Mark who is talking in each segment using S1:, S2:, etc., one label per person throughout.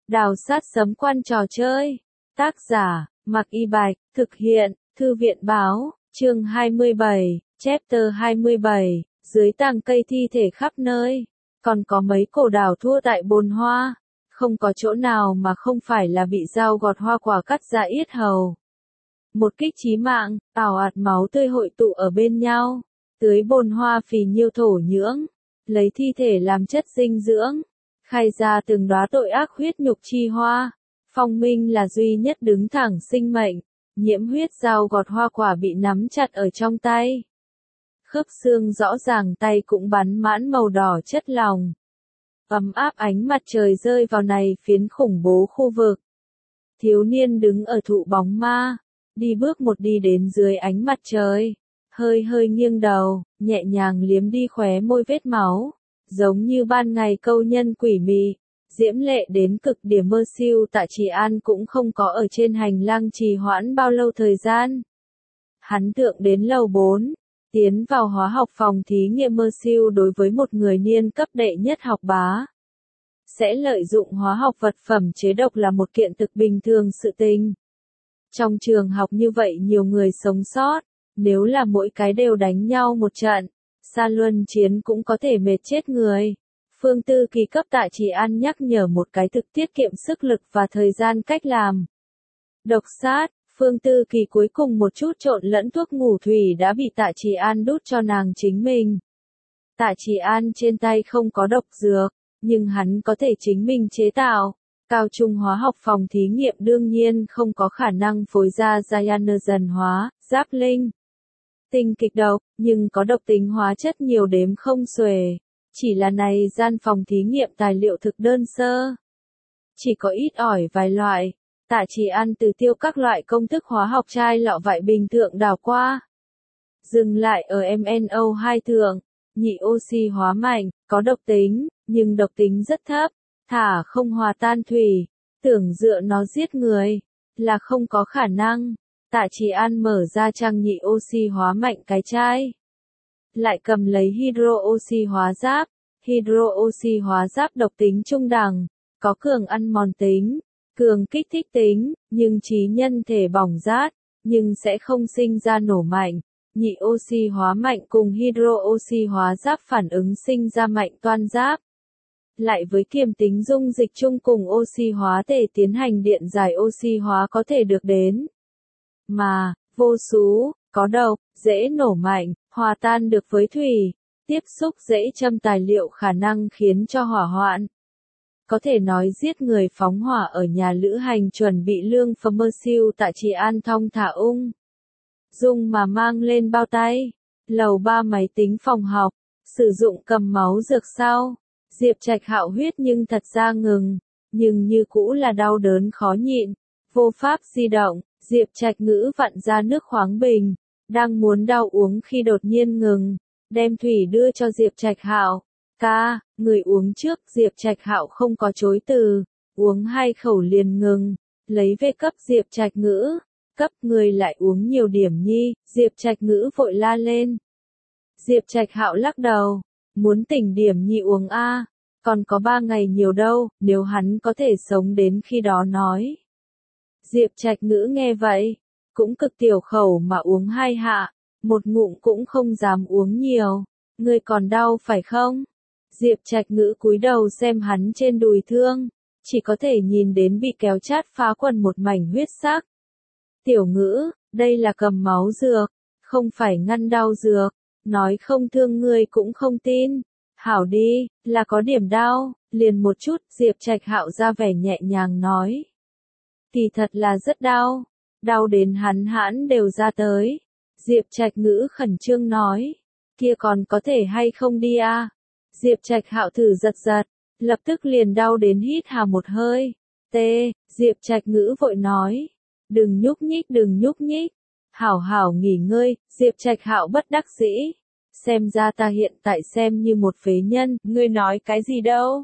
S1: Đào sát sấm quan trò chơi. Tác giả, Mạc Y Bạch, thực hiện, Thư viện Báo, chương 27, chapter 27, dưới tàng cây thi thể khắp nơi. Còn có mấy cổ đào thua tại bồn hoa, không có chỗ nào mà không phải là bị dao gọt hoa quả cắt ra yết hầu. Một kích chí mạng, ào ạt máu tươi hội tụ ở bên nhau, tưới bồn hoa phì nhiêu thổ nhưỡng, lấy thi thể làm chất dinh dưỡng, khai ra từng đóa tội ác huyết nhục chi hoa. Phong Minh là duy nhất đứng thẳng sinh mệnh, nhiễm huyết dao gọt hoa quả bị nắm chặt ở trong tay. Khớp xương rõ ràng, tay cũng bắn mãn màu đỏ chất lòng. Ấm áp ánh mặt trời rơi vào này phiến khủng bố khu vực. Thiếu niên đứng ở thụ bóng ma, đi bước một đi đến dưới ánh mặt trời, hơi hơi nghiêng đầu, nhẹ nhàng liếm đi khóe môi vết máu, giống như ban ngày câu nhân quỷ mị, diễm lệ đến cực điểm. Mơ siêu Tạ Trì An cũng không có ở trên hành lang trì hoãn bao lâu thời gian. Hắn thượng đến lầu 4, tiến vào hóa học phòng thí nghiệm. Mơ siêu đối với một người niên cấp đệ nhất học bá, sẽ lợi dụng hóa học vật phẩm chế độc là một kiện thực bình thường sự tình. Trong trường học như vậy nhiều người sống sót, nếu là mỗi cái đều đánh nhau một trận, xa luân chiến cũng có thể mệt chết người. Phương Tư Kỳ cấp Tạ Trì An nhắc nhở một cái thực tiết kiệm sức lực và thời gian cách làm. Độc sát, Phương Tư Kỳ cuối cùng một chút trộn lẫn thuốc ngủ thủy đã bị Tạ Trì An đút cho nàng chính mình. Tạ Trì An trên tay không có độc dược, nhưng hắn có thể chính mình chế tạo. Cao trung hóa học phòng thí nghiệm đương nhiên không có khả năng phối ra cyanurgen hóa, giáp linh, tinh kịch độc, nhưng có độc tính hóa chất nhiều đếm không xuể. Chỉ là này gian phòng thí nghiệm tài liệu thực đơn sơ, chỉ có ít ỏi vài loại. Tạ Trì An từ tiêu các loại công thức hóa học chai lọ vại bình thượng đào qua, dừng lại ở MnO2 thượng. Nhị oxy hóa mạnh, có độc tính, nhưng độc tính rất thấp, thả không hòa tan thủy, tưởng dựa nó giết người, là không có khả năng. Tạ Trì An mở ra trang nhị oxy hóa mạnh cái chai, lại cầm lấy hydro oxy hóa giáp. Hydro oxy hóa giáp độc tính trung đẳng, có cường ăn mòn tính, cường kích thích tính, nhưng trí nhân thể bỏng rát, nhưng sẽ không sinh ra nổ mạnh. Nhị oxy hóa mạnh cùng hydro oxy hóa giáp phản ứng sinh ra mạnh toan giáp. Lại với kiềm tính dung dịch chung cùng oxy hóa thể tiến hành điện giải oxy hóa có thể được đến. Mà, vô sú, có độc, dễ nổ mạnh, hòa tan được với thủy, tiếp xúc dễ châm tài liệu khả năng khiến cho hỏa hoạn. Có thể nói giết người phóng hỏa ở nhà lữ hành chuẩn bị lương phẩm. Mơ siêu Tạ Trì An thong thả ung dung mà mang lên bao tay. Lầu 3 máy tính phòng học, sử dụng cầm máu dược sau. Diệp Trạch hạo huyết nhưng thật ra ngừng, nhưng như cũ là đau đớn khó nhịn, vô pháp di động. Diệp Trạch ngữ vặn ra nước khoáng bình, đang muốn đau uống khi đột nhiên ngừng, đem thủy đưa cho Diệp Trạch hạo. Ca, người uống trước. Diệp Trạch hạo không có chối từ, uống 2 khẩu liền ngừng, lấy về cấp Diệp Trạch ngữ. Cấp người lại uống nhiều điểm nhi. Diệp Trạch ngữ vội la lên. Diệp Trạch hạo lắc đầu, muốn tỉnh điểm nhi uống a, còn có 3 ngày nhiều đâu, nếu hắn có thể sống đến khi đó nói. Diệp Trạch ngữ nghe vậy, cũng cực tiểu khẩu mà uống 2 hạ, một ngụm cũng không dám uống nhiều. Ngươi còn đau phải không? Diệp Trạch ngữ cúi đầu xem hắn trên đùi thương, chỉ có thể nhìn đến bị kéo chát phá quần một mảnh huyết sắc. Tiểu ngữ, đây là cầm máu dược, không phải ngăn đau dược, nói không thương ngươi cũng không tin. Hảo đi, là có điểm đau, liền một chút. Diệp Trạch hạo ra vẻ nhẹ nhàng nói. Kỳ thật là rất đau, đau đến hắn hãn đều ra tới. Diệp Trạch ngữ khẩn trương nói, kia còn có thể hay không đi a? Diệp Trạch hạo thử giật giật, lập tức liền đau đến hít hà một hơi. Diệp Trạch ngữ vội nói, đừng nhúc nhích, đừng nhúc nhích, hảo hảo nghỉ ngơi. Diệp Trạch hạo bất đắc dĩ, xem ra ta hiện tại xem như một phế nhân. Ngươi nói cái gì đâu?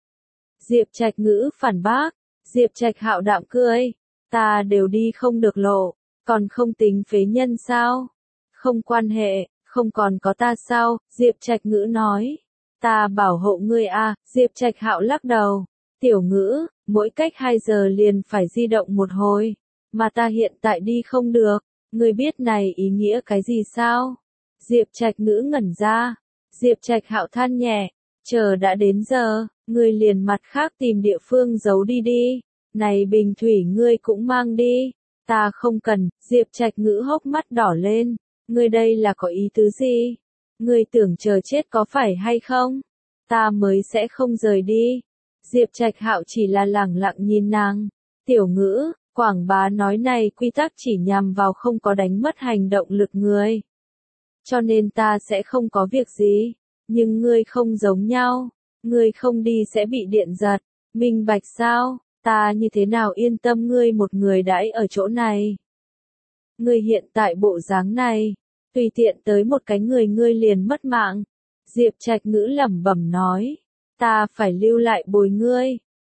S1: Diệp Trạch ngữ phản bác. Diệp Trạch hạo đạm cười, ta đều đi không được lộ, còn không tính phế nhân sao? Không quan hệ, không còn có ta sao? Diệp Trạch ngữ nói, ta bảo hộ ngươi a. Diệp Trạch hạo lắc đầu, Tiểu Ngữ, mỗi cách 2 giờ liền phải di động một hồi, mà ta hiện tại đi không được, ngươi biết này ý nghĩa cái gì sao? Diệp Trạch Ngữ ngẩn ra, Diệp Trạch Hạo than nhẹ, chờ đã đến giờ, ngươi liền mặt khác tìm địa phương giấu đi đi, này bình thủy ngươi cũng mang đi, ta không cần, Diệp Trạch Ngữ hốc mắt đỏ lên, ngươi đây là có ý tứ gì? Ngươi tưởng chờ chết có phải hay không? Ta mới sẽ không rời đi. Diệp Trạch Hạo chỉ là lẳng lặng nhìn nàng. Tiểu Ngữ, quảng bá nói này quy tắc chỉ nhằm vào không có đánh mất hành động lực người. Cho nên ta sẽ không có việc gì. Nhưng ngươi không giống nhau. Ngươi không đi sẽ bị điện giật. Minh bạch sao? Ta như thế nào yên tâm ngươi một người đãi ở chỗ này? Ngươi hiện tại bộ dáng này, tùy tiện tới một cái người ngươi liền mất mạng. Diệp Trạch Ngữ lẩm bẩm nói, ta phải lưu lại bồi ngươi,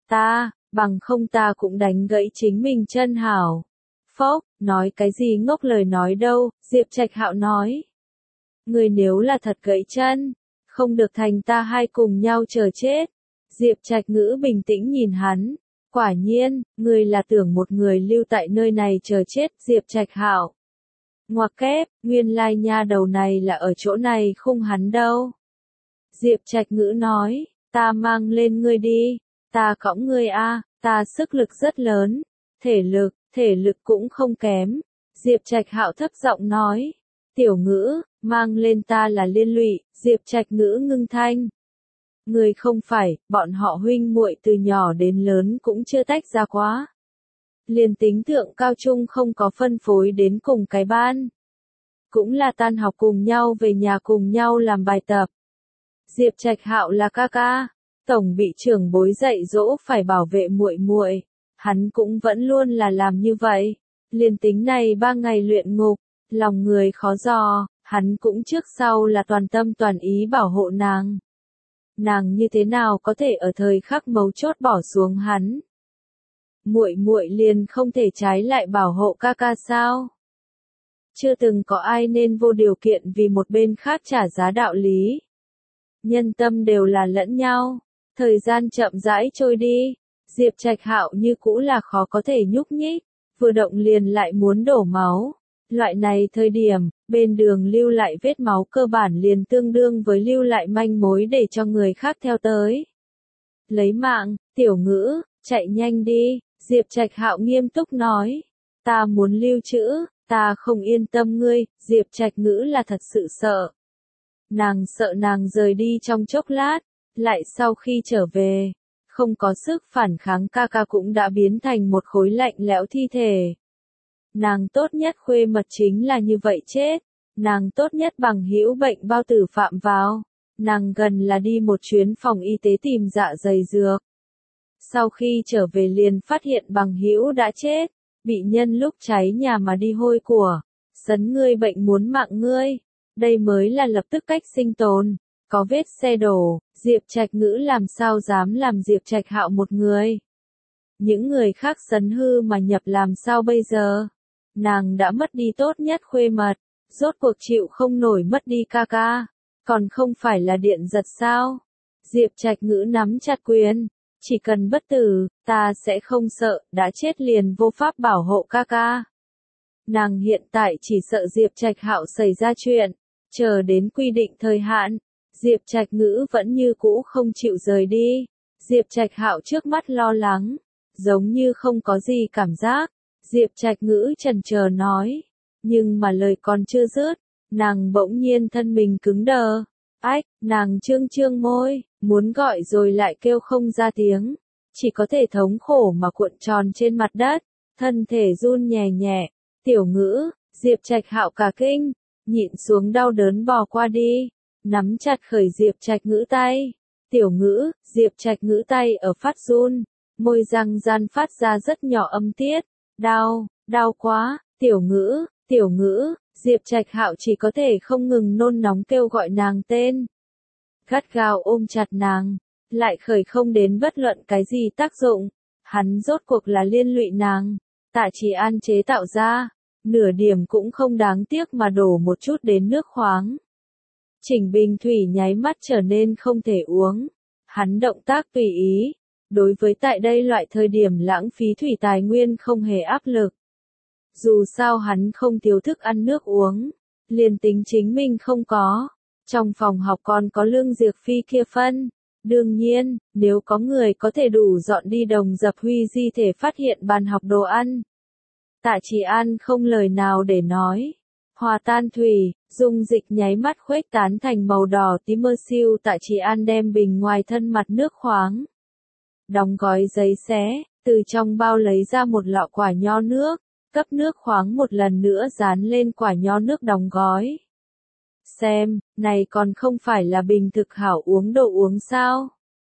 S1: bằng không ta cũng đánh gãy chính mình chân hảo. Phốc, nói cái gì ngốc lời nói đâu, Diệp Trạch Hạo nói. Ngươi nếu là thật gãy chân, không được thành ta hai cùng nhau chờ chết. Diệp Trạch Ngữ bình tĩnh nhìn hắn, quả nhiên, ngươi là tưởng một người lưu tại nơi này chờ chết, Diệp Trạch Hạo. Ngoặc kép, nguyên lai nha đầu này là ở chỗ này khung hắn đâu. Diệp Trạch Ngữ nói, ta mang lên ngươi đi, ta cõng ngươi a, ta sức lực rất lớn, thể lực cũng không kém. Diệp Trạch Hạo thấp giọng nói, Tiểu Ngữ, mang lên ta là liên lụy, Diệp Trạch Ngữ ngưng thanh. Ngươi không phải, bọn họ huynh muội từ nhỏ đến lớn cũng chưa tách ra quá. Liền tính thượng cao trung không có phân phối đến cùng cái ban. Cũng là tan học cùng nhau về nhà cùng nhau làm bài tập. Diệp Trạch Hạo là ca ca, tổng bị trưởng bối dạy dỗ phải bảo vệ muội muội, hắn cũng vẫn luôn là làm như vậy. Liền tính này 3 ngày luyện ngục, lòng người khó dò, hắn cũng trước sau là toàn tâm toàn ý bảo hộ nàng. Nàng như thế nào có thể ở thời khắc mấu chốt bỏ xuống hắn? Muội muội liền không thể trái lại bảo hộ ca ca sao? Chưa từng có ai nên vô điều kiện vì một bên khác trả giá đạo lý. Nhân tâm đều là lẫn nhau. Thời gian chậm rãi trôi đi, Diệp Trạch Hạo như cũ là khó có thể nhúc nhích, vừa động liền lại muốn đổ máu. Loại này thời điểm, bên đường lưu lại vết máu cơ bản liền tương đương với lưu lại manh mối để cho người khác theo tới. Lấy mạng, Tiểu Ngữ, chạy nhanh đi, Diệp Trạch Hạo nghiêm túc nói. Ta muốn lưu trữ, ta không yên tâm ngươi, Diệp Trạch Ngữ là thật sự sợ. Nàng sợ nàng rời đi trong chốc lát, lại sau khi trở về, không có sức phản kháng ca ca cũng đã biến thành một khối lạnh lẽo thi thể. Nàng tốt nhất khuê mật chính là như vậy chết, nàng tốt nhất bằng hữu bệnh bao tử phạm vào, nàng gần là đi một chuyến phòng y tế tìm dạ dày dược. Sau khi trở về liền phát hiện bằng hữu đã chết, bị nhân lúc cháy nhà mà đi hôi của, sấn ngươi bệnh muốn mạng ngươi, đây mới là lập tức cách sinh tồn. Có vết xe đổ, Diệp Trạch Ngữ làm sao dám làm Diệp Trạch Hạo một người. Những người khác sấn hư mà nhập làm sao bây giờ? Nàng đã mất đi tốt nhất khuê mật, rốt cuộc chịu không nổi mất đi ca ca, còn không phải là điện giật sao? Diệp Trạch Ngữ nắm chặt quyền, chỉ cần bất tử, ta sẽ không sợ, đã chết liền vô pháp bảo hộ ca ca. Nàng hiện tại chỉ sợ Diệp Trạch Hạo xảy ra chuyện, chờ đến quy định thời hạn. Diệp Trạch Ngữ vẫn như cũ không chịu rời đi. Diệp Trạch Hạo trước mắt lo lắng, giống như không có gì cảm giác. Diệp Trạch Ngữ chần chờ nói, nhưng mà lời còn chưa dứt, nàng bỗng nhiên thân mình cứng đờ. Ách, nàng trương môi, muốn gọi rồi lại kêu không ra tiếng, chỉ có thể thống khổ mà cuộn tròn trên mặt đất, thân thể run nhẹ nhẹ. Tiểu Ngữ, Diệp Trạch Hạo cả kinh, nhịn xuống đau đớn bò qua đi. Nắm chặt khởi Diệp Trạch Ngữ tay. Tiểu Ngữ, Diệp Trạch Ngữ tay ở phát run, môi răng gian phát ra rất nhỏ âm tiết. Đau quá, Tiểu Ngữ, Diệp Trạch Hạo chỉ có thể không ngừng nôn nóng kêu gọi nàng tên. Gắt gao ôm chặt nàng, lại khởi không đến bất luận cái gì tác dụng. Hắn rốt cuộc là liên lụy nàng, Tạ Chỉ An chế tạo ra, nửa điểm cũng không đáng tiếc mà đổ một chút đến nước khoáng. Chỉnh bình thủy nháy mắt trở nên không thể uống. Hắn động tác tùy ý, Đối với tại đây loại thời điểm lãng phí thủy tài nguyên không hề áp lực. Dù sao hắn không thiếu thức ăn nước uống, liền tính chính mình không có. Trong phòng học còn có Lương Diệp Phi kia phân. Đương nhiên, nếu có người có thể đủ dọn đi Đồng Dập Huy di thể phát hiện bàn học đồ ăn. Tạ Chỉ An không lời nào để nói. Hòa tan thủy, dung dịch nháy mắt khuếch tán thành màu đỏ tím mơ siêu. Tạ Chỉ An đem bình ngoài thân mặt nước khoáng. Đóng gói giấy xé, từ trong bao lấy ra một lọ quả nho nước, cấp nước khoáng một lần nữa dán lên quả nho nước đóng gói. Xem, này còn không phải là bình thực hảo uống đồ uống sao?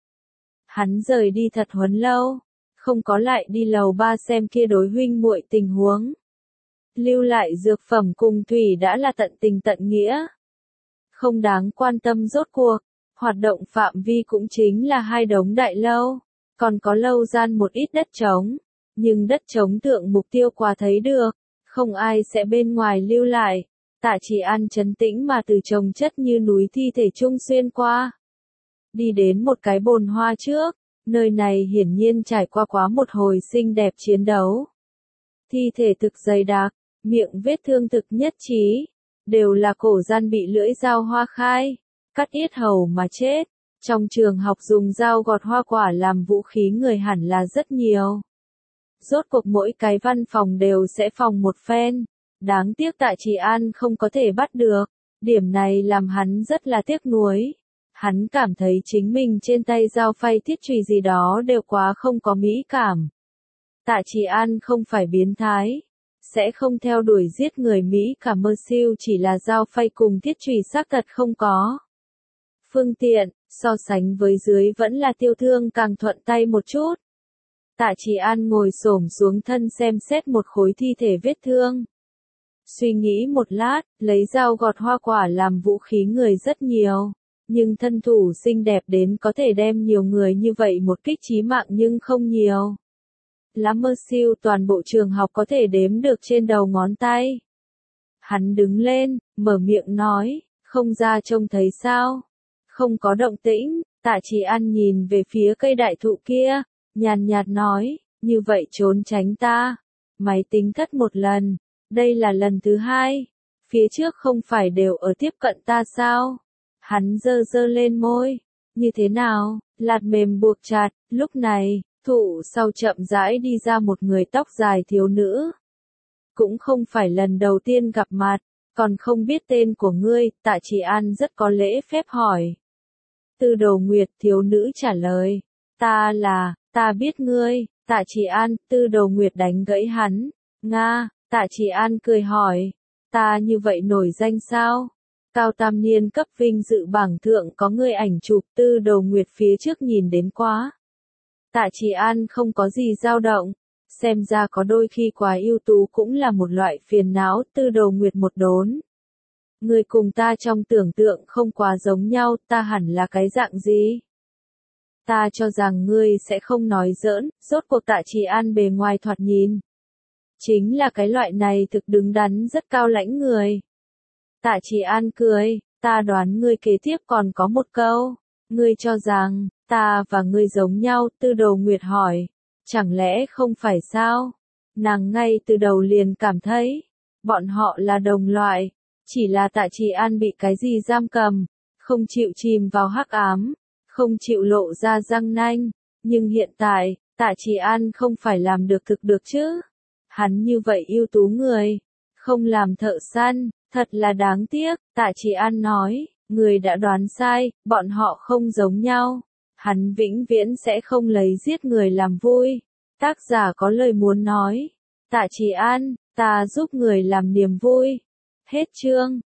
S1: Hắn rời đi thật huấn lâu, không có lại đi lầu 3 xem kia đối huynh muội tình huống. Lưu lại dược phẩm cùng thủy đã là tận tình tận nghĩa. Không đáng quan tâm rốt cuộc, hoạt động phạm vi cũng chính là 2 đống đại lâu, còn có lâu gian một ít đất trống. Nhưng đất trống thượng mục tiêu quá thấy được, không ai sẽ bên ngoài lưu lại. Tạ Chỉ An trấn tĩnh mà từ chồng chất như núi thi thể trung xuyên qua. Đi đến một cái bồn hoa trước, nơi này hiển nhiên trải qua quá một hồi xinh đẹp chiến đấu. Thi thể thực dày đặc, miệng vết thương thực nhất trí, đều là cổ gian bị lưỡi dao hoa khai, cắt yết hầu mà chết. Trong trường học dùng dao gọt hoa quả làm vũ khí người hẳn là rất nhiều. Rốt cuộc mỗi cái văn phòng đều sẽ phòng một phen. Đáng tiếc Tạ Chỉ An không có thể bắt được. Điểm này làm hắn rất là tiếc nuối. Hắn cảm thấy chính mình trên tay dao phay thiết chùy gì đó đều quá không có mỹ cảm. Tạ Chỉ An không phải biến thái. Sẽ không theo đuổi giết người Mỹ cả mơ siêu, chỉ là dao phay cùng thiết chùy xác thật không có. Phương tiện, so sánh với dưới vẫn là Tiêu Thương càng thuận tay một chút. Tạ Chỉ An ngồi xổm xuống thân xem xét một khối thi thể vết thương. Suy nghĩ một lát, lấy dao gọt hoa quả làm vũ khí người rất nhiều. Nhưng thân thủ xinh đẹp đến có thể đem nhiều người như vậy một kích chí mạng nhưng không nhiều. Lá mơ siêu toàn bộ trường học có thể đếm được trên đầu ngón tay. Hắn đứng lên, mở miệng nói, không ra trông thấy sao. Không có động tĩnh, Tạ Chỉ An nhìn về phía cây đại thụ kia. Nhàn nhạt nói, như vậy trốn tránh ta. Máy tính thất một lần, đây là lần thứ 2. Phía trước không phải đều ở tiếp cận ta sao? Hắn giơ giơ lên môi. Như thế nào? Lạt mềm buộc chặt. Lúc này, thụ sau chậm rãi đi ra một người tóc dài thiếu nữ. Cũng không phải lần đầu tiên gặp mặt, còn không biết tên của ngươi. Tạ Chỉ An rất có lễ phép hỏi. Tư Đồ Nguyệt, thiếu nữ trả lời. Ta biết ngươi. Tạ Chỉ An. Tư Đồ Nguyệt đánh gãy hắn. Nga. Tạ Chỉ An cười hỏi. Ta như vậy nổi danh sao? Cao tam niên cấp vinh dự bảng thượng có ngươi ảnh chụp. Tư Đồ Nguyệt phía trước nhìn đến quá. Tạ Chỉ An không có gì dao động. Xem ra có đôi khi quá ưu tú cũng là một loại phiền não. Tư Đồ Nguyệt một đốn. Ngươi cùng ta trong tưởng tượng không quá giống nhau. Ta hẳn là cái dạng gì? Ta cho rằng ngươi sẽ không nói giỡn. Rốt cuộc Tạ Chỉ An bề ngoài thoạt nhìn. Chính là cái loại này thực đứng đắn rất cao lãnh người. Tạ Chỉ An cười, ta đoán ngươi kế tiếp còn có một câu. Ngươi cho rằng, ta và ngươi giống nhau. Tư Đồ Nguyệt hỏi. Chẳng lẽ không phải sao? Nàng ngay từ đầu liền cảm thấy, bọn họ là đồng loại. Chỉ là Tạ Chỉ An bị cái gì giam cầm, không chịu chìm vào hắc ám, không chịu lộ ra răng nanh. Nhưng hiện tại, Tạ Chỉ An không phải làm được thực được chứ? Hắn như vậy ưu tú người, không làm thợ săn, thật là đáng tiếc. Tạ Chỉ An nói, người đã đoán sai, bọn họ không giống nhau. Hắn vĩnh viễn sẽ không lấy giết người làm vui. Tác giả có lời muốn nói. Tạ Chỉ An, ta giúp người làm niềm vui. Hết chương.